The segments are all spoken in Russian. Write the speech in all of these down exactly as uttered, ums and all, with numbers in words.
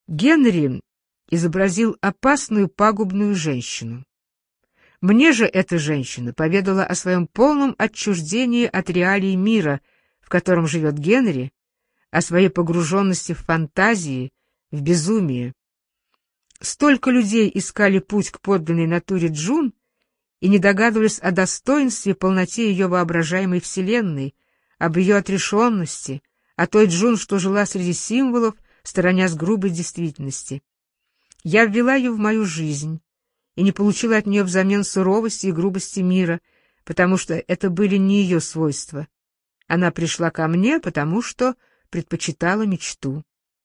Генри изобразил опасную пагубную женщину. Мне же эта женщина поведала о своем полном отчуждении от реалий мира, в котором живет Генри, о своей погруженности в фантазии, в безумие. Столько людей искали путь к подлинной натуре Джун и не догадывались о достоинстве и полноте ее воображаемой вселенной, об ее отрешенности, о той Джун, что жила среди символов, сторонясь грубой действительности. Я ввела ее в мою жизнь и не получила от нее взамен суровости и грубости мира, потому что это были не ее свойства. Она пришла ко мне, потому что предпочитала мечту.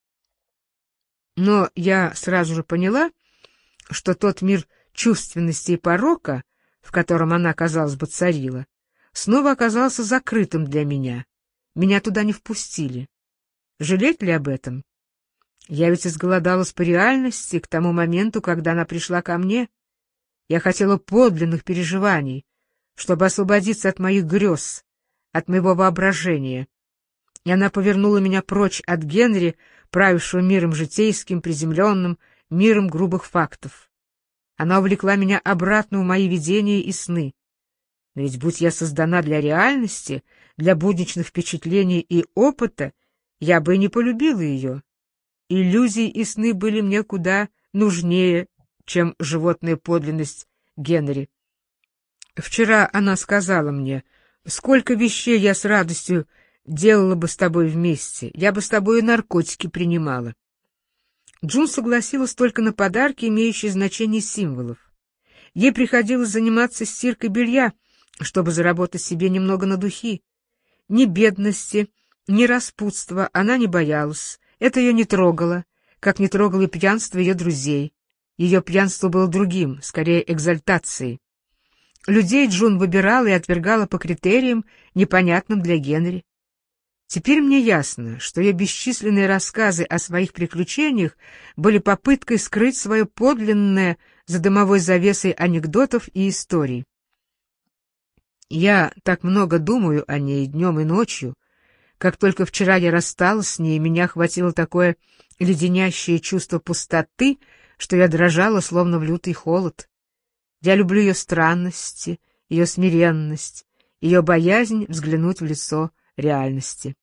Но я сразу же поняла, что тот мир чувственности и порока, в котором она, казалось бы, царила, снова оказался закрытым для меня. Меня туда не впустили. Жалеть ли об этом? Я ведь изголодалась по реальности к тому моменту, когда она пришла ко мне. Я хотела подлинных переживаний, чтобы освободиться от моих грез, от моего воображения. И она повернула меня прочь от Генри, правившего миром житейским, приземленным, миром грубых фактов. Она увлекла меня обратно в мои видения и сны. Но ведь будь я создана для реальности, для будничных впечатлений и опыта, я бы и не полюбила ее. Иллюзии и сны были мне куда нужнее, чем животная подлинность Генри. Вчера она сказала мне, сколько вещей я с радостью делала бы с тобой вместе, я бы с тобой и наркотики принимала. Джун согласилась только на подарки, имеющие значение символов. Ей приходилось заниматься стиркой белья, чтобы заработать себе немного на духи. Ни бедности, ни распутства она не боялась, это ее не трогало, как не трогало и пьянство ее друзей. Ее пьянство было другим, скорее экзальтацией. Людей Джун выбирала и отвергала по критериям, непонятным для Генри. Теперь мне ясно, что ее бесчисленные рассказы о своих приключениях были попыткой скрыть свое подлинное за дымовой завесой анекдотов и историй. Я так много думаю о ней днем и ночью. Как только вчера я рассталась с ней, меня охватило такое леденящее чувство пустоты, что я дрожала, словно в лютый холод. Я люблю ее странности, ее смиренность, ее боязнь взглянуть в лицо реальности.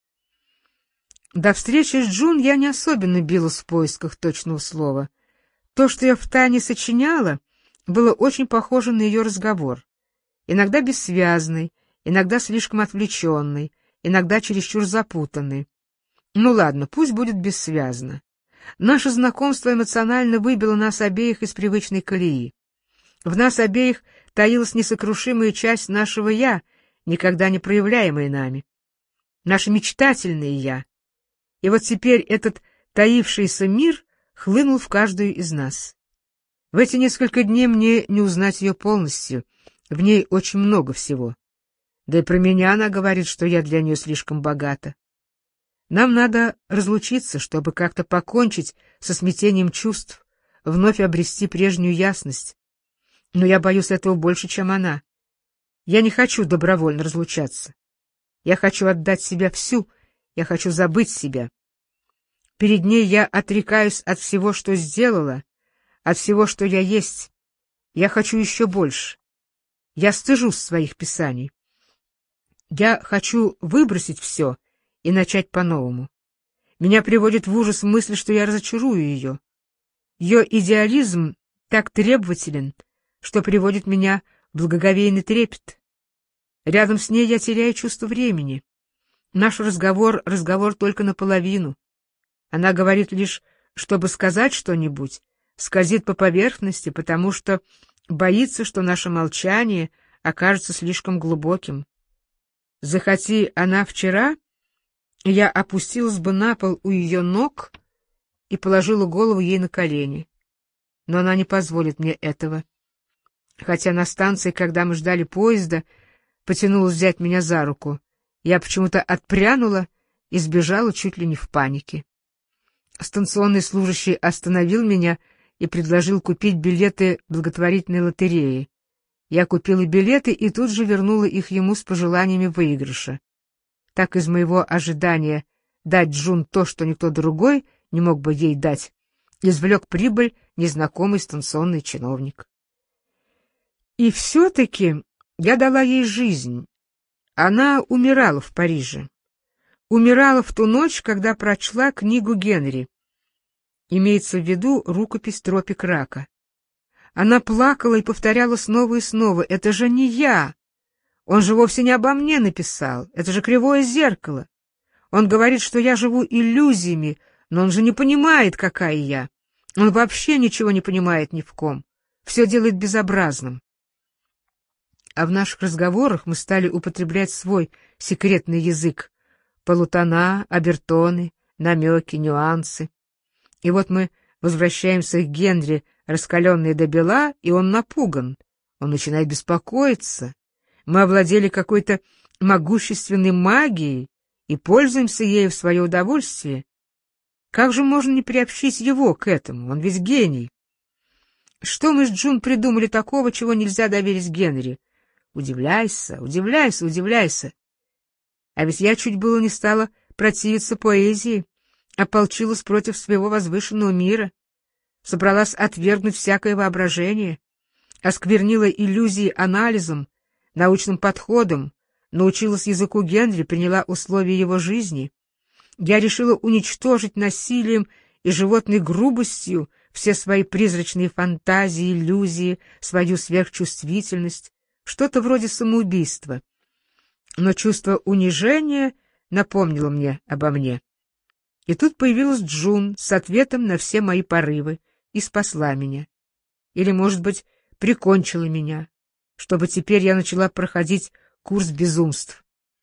До встречи с Джун я не особенно билась в поисках точного слова. То, что я втайне сочиняла, было очень похоже на ее разговор. Иногда бессвязный, иногда слишком отвлеченный, иногда чересчур запутанный. Ну ладно, пусть будет бессвязно. Наше знакомство эмоционально выбило нас обеих из привычной колеи. В нас обеих таилась несокрушимая часть нашего «я», никогда не проявляемая нами. Наше мечтательное «я». И вот теперь этот таившийся мир хлынул в каждую из нас. В эти несколько дней мне не узнать ее полностью, в ней очень много всего. Да и про меня она говорит, что я для нее слишком богата. Нам надо разлучиться, чтобы как-то покончить со смятением чувств, вновь обрести прежнюю ясность. Но я боюсь этого больше, чем она. Я не хочу добровольно разлучаться. Я хочу отдать себя всю, я хочу забыть себя. Перед ней я отрекаюсь от всего, что сделала, от всего, что я есть. Я хочу еще больше. Я стыжусь своих писаний. Я хочу выбросить все и начать по-новому. Меня приводит в ужас мысль, что я разочарую ее. Ее идеализм так требователен, что приводит меня в благоговейный трепет. Рядом с ней я теряю чувство времени. Наш разговор — разговор только наполовину. Она говорит лишь, чтобы сказать что-нибудь, скользит по поверхности, потому что боится, что наше молчание окажется слишком глубоким. Захоти она вчера, я опустилась бы на пол у ее ног и положила голову ей на колени. Но она не позволит мне этого. Хотя на станции, когда мы ждали поезда, потянулась взять меня за руку. Я почему-то отпрянула и сбежала чуть ли не в панике. Станционный служащий остановил меня и предложил купить билеты благотворительной лотереи. Я купила билеты и тут же вернула их ему с пожеланиями выигрыша. Так из моего ожидания дать Джун то, что никто другой не мог бы ей дать, извлек прибыль незнакомый станционный чиновник. И все-таки я дала ей жизнь. Она умирала в Париже. Умирала в ту ночь, когда прочла книгу Генри. Имеется в виду рукопись «Тропик рака». Она плакала и повторяла снова и снова: «Это же не я! Он же вовсе не обо мне написал! Это же кривое зеркало! Он говорит, что я живу иллюзиями, но он же не понимает, какая я! Он вообще ничего не понимает ни в ком! Все делает безобразным!» А в наших разговорах мы стали употреблять свой секретный язык: полутона, обертоны, намеки, нюансы. И вот мы возвращаемся к Генри, раскаленный до бела, и он напуган. Он начинает беспокоиться. Мы овладели какой-то могущественной магией и пользуемся ею в свое удовольствие. Как же можно не приобщить его к этому? Он ведь гений. Что мы с Джун придумали такого, чего нельзя доверить Генри? Удивляйся, удивляйся, удивляйся. А ведь я чуть было не стала противиться поэзии, ополчилась против своего возвышенного мира, собралась отвергнуть всякое воображение, осквернила иллюзии анализом, научным подходом, научилась языку Генри, приняла условия его жизни. Я решила уничтожить насилием и животной грубостью все свои призрачные фантазии, иллюзии, свою сверхчувствительность, что-то вроде самоубийства. Но чувство унижения напомнило мне обо мне. И тут появилась Джун с ответом на все мои порывы и спасла меня. Или, может быть, прикончила меня, чтобы теперь я начала проходить курс безумств.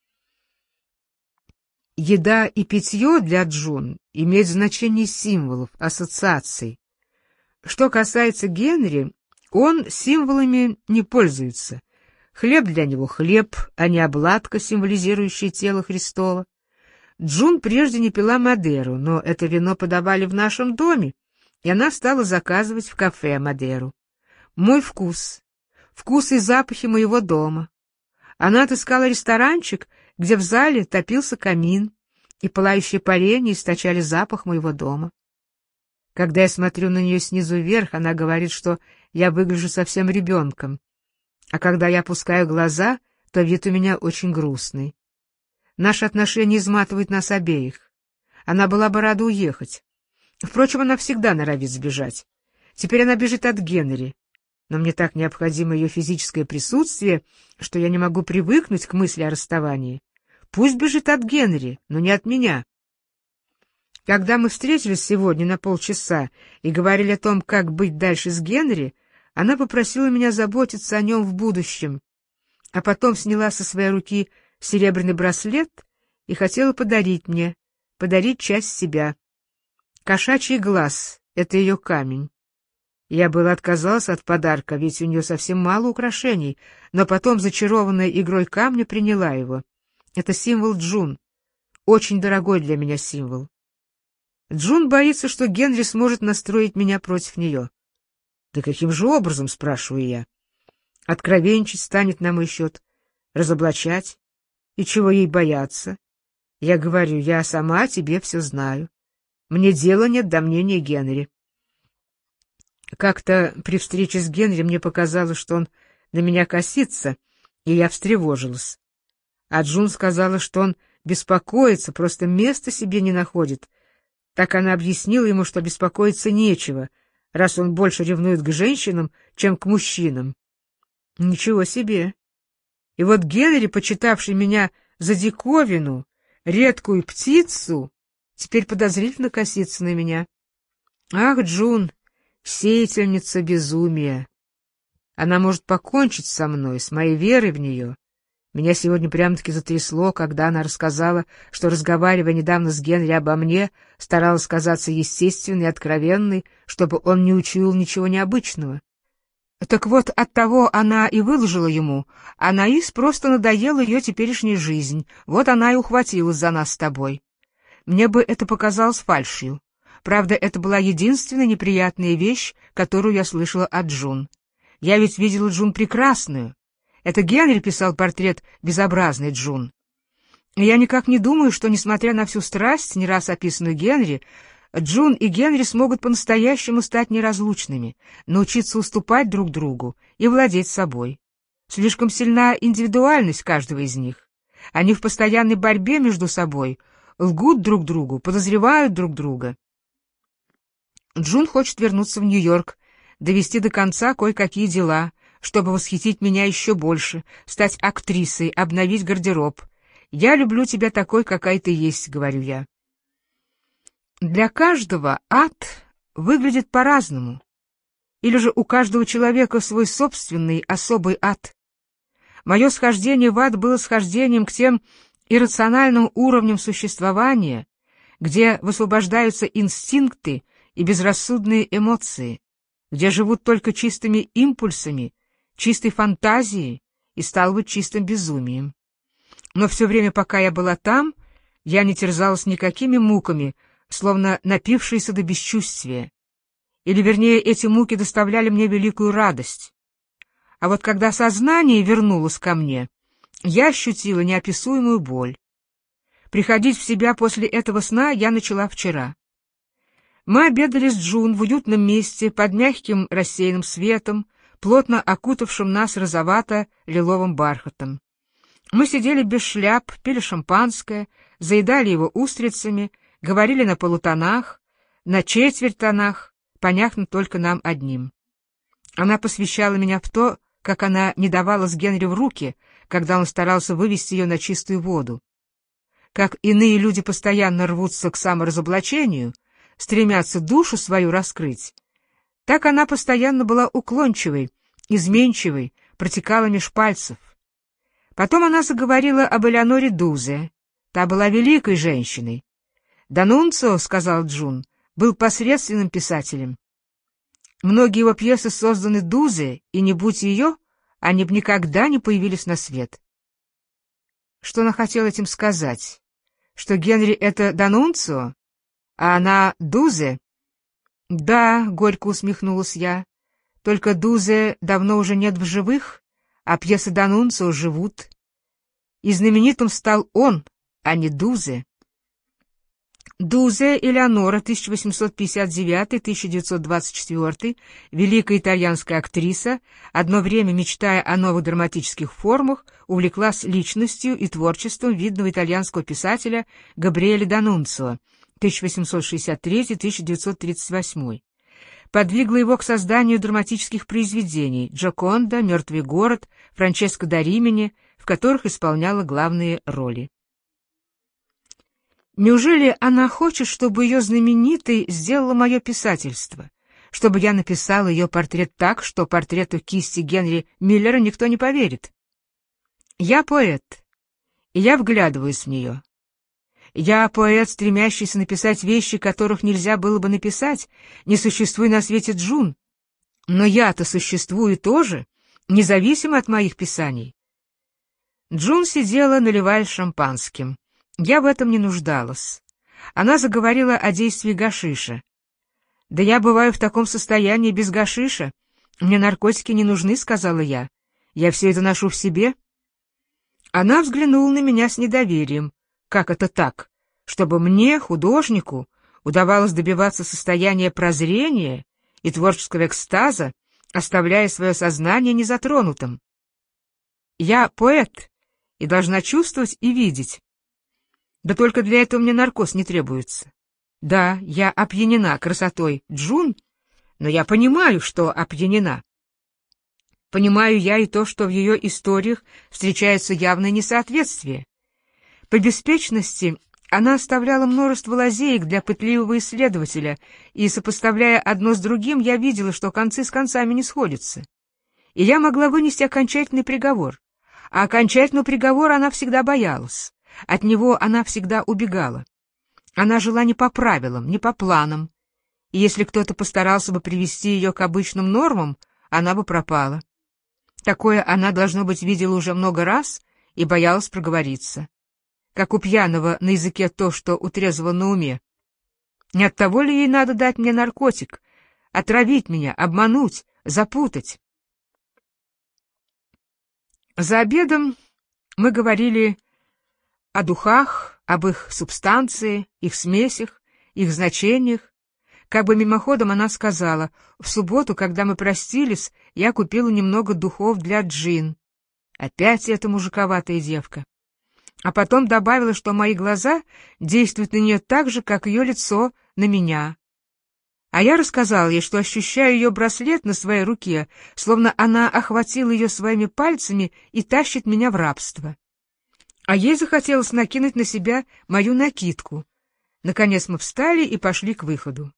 Еда и питье для Джун имеют значение символов, ассоциаций. Что касается Генри, он символами не пользуется. Хлеб для него — хлеб, а не обладка, символизирующая тело Христово. Джун прежде не пила Мадеру, но это вино подавали в нашем доме, и она стала заказывать в кафе Мадеру. Мой вкус, вкус и запахи моего дома. Она отыскала ресторанчик, где в зале топился камин, и пылающие поленья источали запах моего дома. Когда я смотрю на нее снизу вверх, она говорит, что я выгляжу совсем ребенком, а когда я опускаю глаза, то вид у меня очень грустный. Наши отношения изматывают нас обеих. Она была бы рада уехать. Впрочем, она всегда норовит сбежать. Теперь она бежит от Генри. Но мне так необходимо ее физическое присутствие, что я не могу привыкнуть к мысли о расставании. Пусть бежит от Генри, но не от меня. Когда мы встретились сегодня на полчаса и говорили о том, как быть дальше с Генри, она попросила меня заботиться о нем в будущем, а потом сняла со своей руки серебряный браслет и хотела подарить мне, подарить часть себя. Кошачий глаз — это ее камень. Я было отказалась от подарка, ведь у нее совсем мало украшений, но потом, зачарованная игрой камня, приняла его. Это символ Джун, очень дорогой для меня символ. Джун боится, что Генри сможет настроить меня против нее. Да каким же образом, спрашиваю я? Откровенничать станет на мой счет, разоблачать. И чего ей бояться? Я говорю, я сама о тебе все знаю. Мне дела нет до мнения Генри. Как-то при встрече с Генри мне показалось, что он на меня косится, и я встревожилась. А Джун сказала, что он беспокоится, просто места себе не находит. Так она объяснила ему, что беспокоиться нечего, раз он больше ревнует к женщинам, чем к мужчинам. Ничего себе! И вот Генри, почитавший меня за диковину, редкую птицу, теперь подозрительно косится на меня. Ах, Джун, сеятельница безумия! Она может покончить со мной, с моей верой в нее. Меня сегодня прямо-таки затрясло, когда она рассказала, что, разговаривая недавно с Генри обо мне, старалась казаться естественной и откровенной, чтобы он не учуял ничего необычного. Так вот, оттого она и выложила ему, а Наис просто надоела ее теперешняя жизнь, вот она и ухватилась за нас с тобой. Мне бы это показалось фальшью. Правда, это была единственная неприятная вещь, которую я слышала от Джун. Я ведь видела Джун прекрасную. Это Генри писал портрет безобразной Джун. Я никак не думаю, что, несмотря на всю страсть, не раз описанную Генри, Джун и Генри смогут по-настоящему стать неразлучными, научиться уступать друг другу и владеть собой. Слишком сильна индивидуальность каждого из них. Они в постоянной борьбе между собой, лгут друг другу, подозревают друг друга. Джун хочет вернуться в Нью-Йорк, довести до конца кое-какие дела, чтобы восхитить меня еще больше, стать актрисой, обновить гардероб. «Я люблю тебя такой, какая ты есть», — говорю я. Для каждого ад выглядит по-разному. Или же у каждого человека свой собственный особый ад. Мое схождение в ад было схождением к тем иррациональным уровням существования, где высвобождаются инстинкты и безрассудные эмоции, где живут только чистыми импульсами, чистой фантазией и, стало быть, чистым безумием. Но все время, пока я была там, я не терзалась никакими муками, словно напившаяся до бесчувствия. Или, вернее, эти муки доставляли мне великую радость. А вот когда сознание вернулось ко мне, я ощутила неописуемую боль. Приходить в себя после этого сна я начала вчера. Мы обедали с Джун в уютном месте под мягким рассеянным светом, плотно окутавшим нас розовато-лиловым бархатом. Мы сидели без шляп, пили шампанское, заедали его устрицами, говорили на полутонах, на четверть тонах, понятно только нам одним. Она посвящала меня в то, как она не давала с Генри в руки, когда он старался вывести ее на чистую воду. Как иные люди постоянно рвутся к саморазоблачению, стремятся душу свою раскрыть, так она постоянно была уклончивой, изменчивой, протекала меж пальцев. Потом она заговорила об Элеоноре Дузе. Та была великой женщиной. «Данунцио, — сказал Джун, — был посредственным писателем. Многие его пьесы созданы Дузе, и не будь ее, они бы никогда не появились на свет». Что она хотела этим сказать? Что Генри — это Данунцио, а она Дузе? «Да, — горько усмехнулась я, — только Дузе давно уже нет в живых, а пьесы Данунцио живут. И знаменитым стал он, а не Дузе». Дузе Элеонора, тысяча восемьсот пятьдесят девятый — тысяча девятьсот двадцать четвёртый, великая итальянская актриса, одно время, мечтая о новых драматических формах, увлеклась личностью и творчеством видного итальянского писателя Габриэля Данунцио, тысяча восемьсот шестьдесят третий — тысяча девятьсот тридцать восьмой. Подвигла его к созданию драматических произведений «Джоконда», «Мертвый город», «Франческо да Римини», в которых исполняла главные роли. Неужели она хочет, чтобы ее знаменитой сделало мое писательство, чтобы я написала ее портрет так, что портрету кисти Генри Миллера никто не поверит? Я поэт, и я вглядываюсь в нее. Я поэт, стремящийся написать вещи, которых нельзя было бы написать, не существуя на свете Джун. Но я-то существую тоже, независимо от моих писаний. Джун сидела, наливая шампанским. Я в этом не нуждалась. Она заговорила о действии гашиша. «Да я бываю в таком состоянии без гашиша. Мне наркотики не нужны», — сказала я. «Я все это ношу в себе». Она взглянула на меня с недоверием. «Как это так? Чтобы мне, художнику, удавалось добиваться состояния прозрения и творческого экстаза, оставляя свое сознание незатронутым? Я поэт и должна чувствовать и видеть. Да только для этого мне наркоз не требуется. Да, я опьянена красотой Джун, но я понимаю, что опьянена. Понимаю я и то, что в ее историях встречается явное несоответствие. По беспечности она оставляла множество лазеек для пытливого исследователя, и, сопоставляя одно с другим, я видела, что концы с концами не сходятся. И я могла вынести окончательный приговор. А окончательного приговора она всегда боялась. От него она всегда убегала. Она жила не по правилам, не по планам. И если кто-то постарался бы привести ее к обычным нормам, она бы пропала. Такое она, должно быть, видела уже много раз и боялась проговориться. Как у пьяного на языке то, что у трезвого на уме. Не от того ли ей надо дать мне наркотик, отравить меня, обмануть, запутать? За обедом мы говорили о духах, об их субстанции, их смесях, их значениях. Как бы мимоходом она сказала: «В субботу, когда мы простились, я купила немного духов для Джин». Опять эта мужиковатая девка. А потом добавила, что мои глаза действуют на нее так же, как ее лицо на меня. А я рассказала ей, что ощущаю ее браслет на своей руке, словно она охватила ее своими пальцами и тащит меня в рабство. А ей захотелось накинуть на себя мою накидку. Наконец мы встали и пошли к выходу.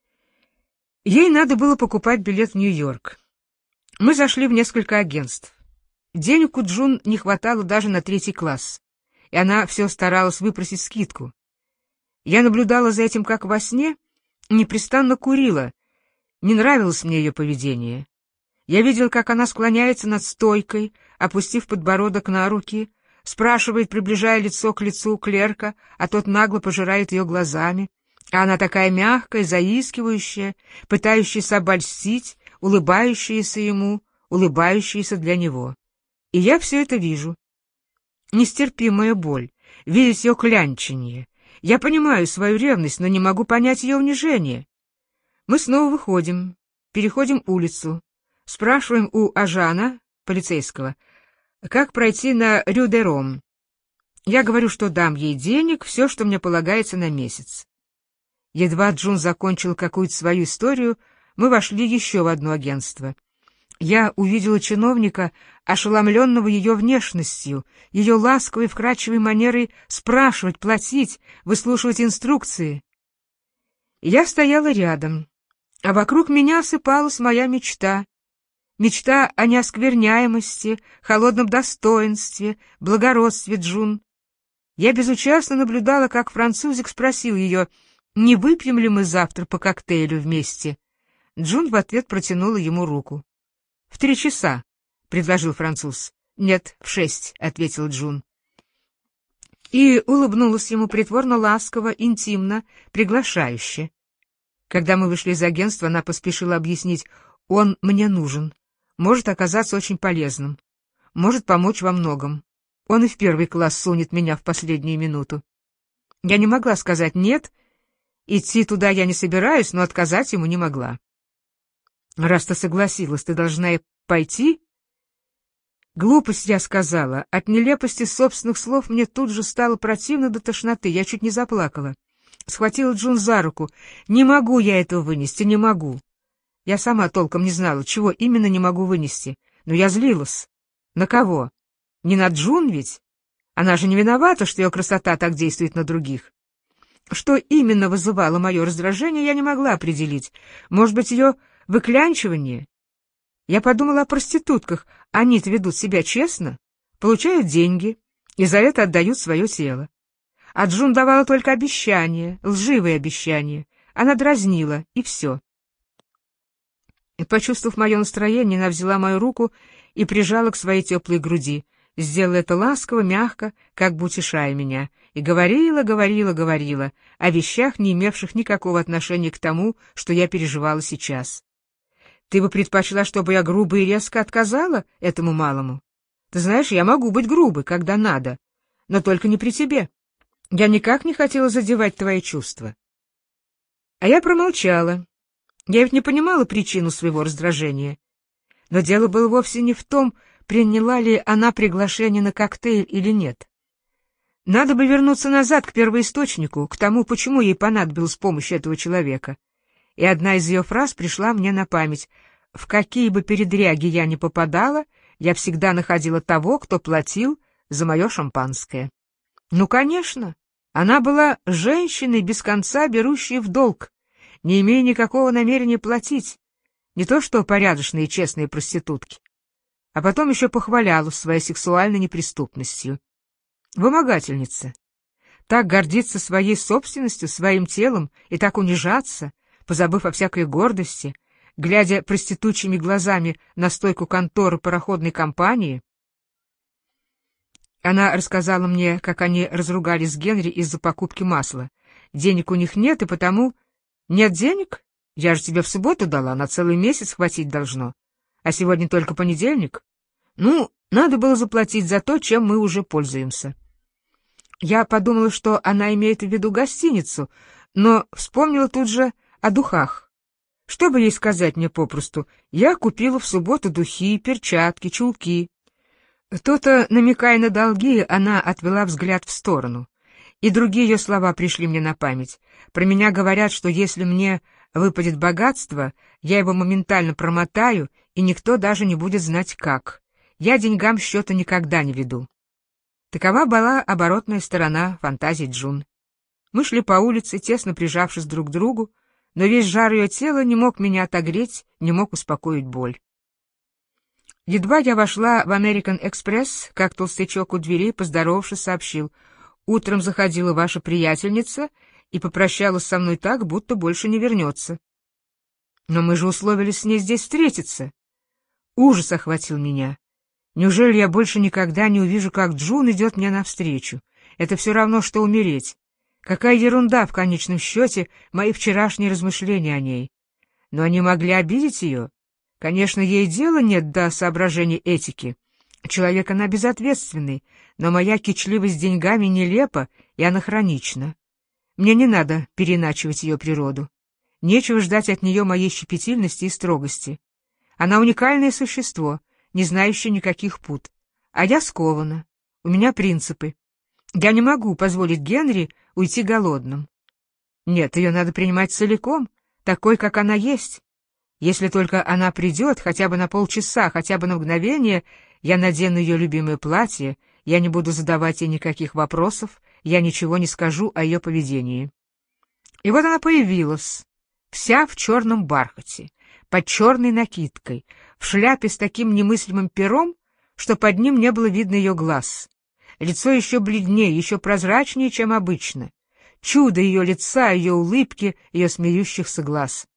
Ей надо было покупать билет в Нью-Йорк. Мы зашли в несколько агентств. Денег у Джун не хватало даже на третий класс, и она все старалась выпросить скидку. Я наблюдала за этим как во сне, непрестанно курила. Не нравилось мне ее поведение. Я видел, как она склоняется над стойкой, опустив подбородок на руки, спрашивает, приближая лицо к лицу клерка, а тот нагло пожирает ее глазами. А она такая мягкая, заискивающая, пытающаяся обольстить, улыбающаяся ему, улыбающаяся для него. И я все это вижу. Нестерпимая боль, видеть ее клянченье. Я понимаю свою ревность, но не могу понять ее унижение. Мы снова выходим, переходим улицу, спрашиваем у Ажана, полицейского, как пройти на Рю-де-Ром. Я говорю, что дам ей денег, все, что мне полагается на месяц. Едва Джун закончил какую-то свою историю, мы вошли еще в одно агентство. Я увидела чиновника, ошеломленного ее внешностью, ее ласковой, вкрадчивой манерой спрашивать, платить, выслушивать инструкции. Я стояла рядом, а вокруг меня осыпалась моя мечта. Мечта о неоскверняемости, холодном достоинстве, благородстве Джун. Я безучастно наблюдала, как французик спросил ее, не выпьем ли мы завтра по коктейлю вместе. Джун в ответ протянула ему руку. — В три часа, — предложил француз. — Нет, в шесть, — ответил Джун. И улыбнулась ему притворно ласково, интимно, приглашающе. Когда мы вышли из агентства, она поспешила объяснить: «Он мне нужен, может оказаться очень полезным, может помочь во многом. Он и в первый класс сунет меня в последнюю минуту». Я не могла сказать «нет», идти туда я не собираюсь, но отказать ему не могла. «Раз ты согласилась, ты должна и пойти?» Глупость, я сказала. От нелепости собственных слов мне тут же стало противно до тошноты, я чуть не заплакала. Схватила Джун за руку. «Не могу я этого вынести, не могу». Я сама толком не знала, чего именно не могу вынести, но я злилась. На кого? Не на Джун ведь? Она же не виновата, что ее красота так действует на других. Что именно вызывало мое раздражение, я не могла определить. Может быть, ее выклянчивание? Я подумала о проститутках. Они-то ведут себя честно, получают деньги и за это отдают свое тело. А Джун давала только обещания, лживые обещания. Она дразнила, и все. И, почувствовав мое настроение, она взяла мою руку и прижала к своей теплой груди. Сделала это ласково, мягко, как бы утешая меня, и говорила, говорила, говорила о вещах, не имевших никакого отношения к тому, что я переживала сейчас. Ты бы предпочла, чтобы я грубо и резко отказала этому малому? Ты знаешь, я могу быть грубой, когда надо, но только не при тебе. Я никак не хотела задевать твои чувства. А я промолчала. Я ведь не понимала причину своего раздражения. Но дело было вовсе не в том, приняла ли она приглашение на коктейль или нет. Надо бы вернуться назад к первоисточнику, к тому, почему ей понадобилась помощь этого человека. И одна из ее фраз пришла мне на память. В какие бы передряги я ни попадала, я всегда находила того, кто платил за мое шампанское. Ну, конечно, она была женщиной, без конца берущей в долг, не имея никакого намерения платить, не то что порядочные и честные проститутки. А потом еще похваляла своей сексуальной неприступностью. Вымогательница. Так гордиться своей собственностью, своим телом и так унижаться, позабыв о всякой гордости, глядя проститутчими глазами на стойку конторы пароходной компании. Она рассказала мне, как они разругались с Генри из-за покупки масла. Денег у них нет, и потому... Нет денег? Я же тебе в субботу дала, на целый месяц хватить должно. А сегодня только понедельник. Ну, надо было заплатить за то, чем мы уже пользуемся. Я подумала, что она имеет в виду гостиницу, но вспомнила тут же о духах. Что бы ей сказать мне попросту? Я купила в субботу духи, перчатки, чулки. То-то, намекая на долги, она отвела взгляд в сторону. И другие ее слова пришли мне на память. Про меня говорят, что если мне выпадет богатство, я его моментально промотаю, и никто даже не будет знать как. Я деньгам счета никогда не веду. Такова была оборотная сторона фантазий Джун. Мы шли по улице, тесно прижавшись друг к другу, но весь жар ее тела не мог меня отогреть, не мог успокоить боль. Едва я вошла в American Express, как толстячок у дверей, поздоровавшись, сообщил: «Утром заходила ваша приятельница и попрощалась со мной так, будто больше не вернется». «Но мы же условились с ней здесь встретиться». Ужас охватил меня. Неужели я больше никогда не увижу, как Джун идет мне навстречу? Это все равно, что умереть. Какая ерунда, в конечном счете, мои вчерашние размышления о ней. Но они могли обидеть ее. Конечно, ей дела нет до соображений этики. Человек она безответственный, но моя кичливость деньгами нелепа и анахронична. Мне не надо переиначивать ее природу. Нечего ждать от нее моей щепетильности и строгости. Она уникальное существо, не знающее никаких пут. А я скована. У меня принципы. Я не могу позволить Генри уйти голодным. Нет, ее надо принимать целиком, такой, как она есть. Если только она придет, хотя бы на полчаса, хотя бы на мгновение, я надену ее любимое платье, я не буду задавать ей никаких вопросов, я ничего не скажу о ее поведении. И вот она появилась, вся в черном бархате, под черной накидкой, в шляпе с таким немыслимым пером, что под ним не было видно ее глаз. Лицо еще бледнее, еще прозрачнее, чем обычно. Чудо ее лица, ее улыбки, ее смеющихся глаз.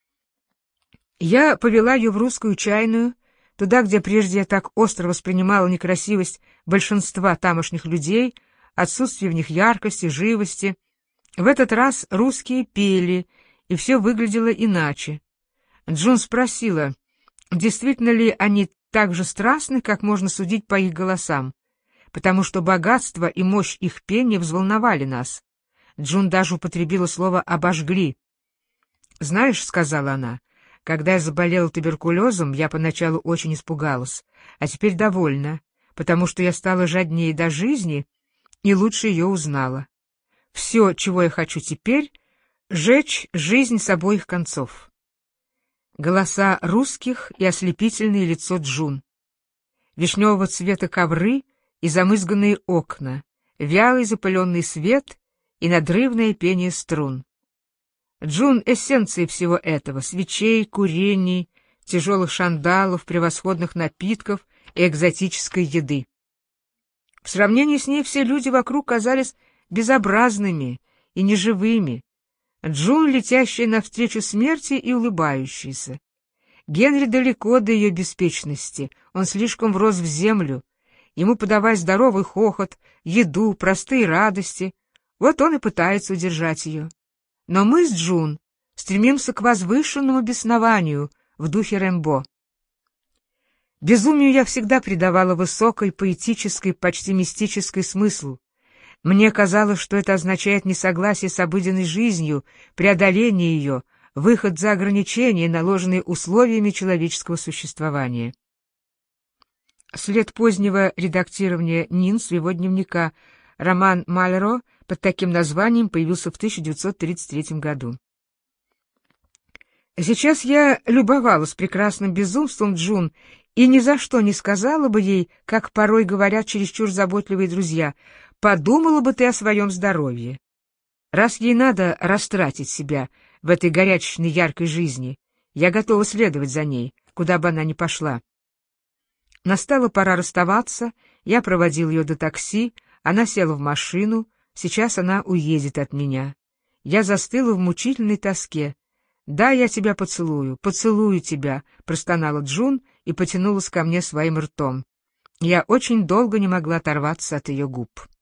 Я повела ее в русскую чайную, туда, где прежде я так остро воспринимала некрасивость большинства тамошних людей, отсутствие в них яркости, живости. В этот раз русские пели, и все выглядело иначе. Джун спросила, действительно ли они так же страстны, как можно судить по их голосам, потому что богатство и мощь их пения взволновали нас. Джун даже употребила слово «обожгли». «Знаешь», — сказала она, — «когда я заболела туберкулезом, я поначалу очень испугалась, а теперь довольна, потому что я стала жаднее до жизни и лучше ее узнала. Все, чего я хочу теперь — жечь жизнь с обоих концов». Голоса русских и ослепительное лицо Джун. Вишневого цвета ковры и замызганные окна, вялый запыленный свет и надрывное пение струн. Джун — эссенция всего этого — свечей, курений, тяжелых шандалов, превосходных напитков и экзотической еды. В сравнении с ней все люди вокруг казались безобразными и неживыми. Джун, летящая навстречу смерти и улыбающаяся. Генри далеко до ее беспечности, он слишком врос в землю. Ему подавай здоровый хохот, еду, простые радости. Вот он и пытается удержать ее. Но мы с Джун стремимся к возвышенному беснованию в духе Рэмбо. Безумию я всегда придавала высокий, поэтический, почти мистический смысл. Мне казалось, что это означает несогласие с обыденной жизнью, преодоление ее, выход за ограничения, наложенные условиями человеческого существования. След позднего редактирования Нин своего дневника. Роман Мальро под таким названием появился в тысяча девятьсот тридцать третьем году. Сейчас я любовалась прекрасным безумством Джун и ни за что не сказала бы ей, как порой говорят чересчур заботливые друзья, подумала бы ты о своем здоровье. Раз ей надо растратить себя в этой горячечной яркой жизни, я готова следовать за ней, куда бы она ни пошла. Настала пора расставаться, я проводил ее до такси, она села в машину, сейчас она уедет от меня. Я застыла в мучительной тоске. «Да, я тебя поцелую, поцелую тебя», — простонала Джун и потянулась ко мне своим ртом. Я очень долго не могла оторваться от ее губ.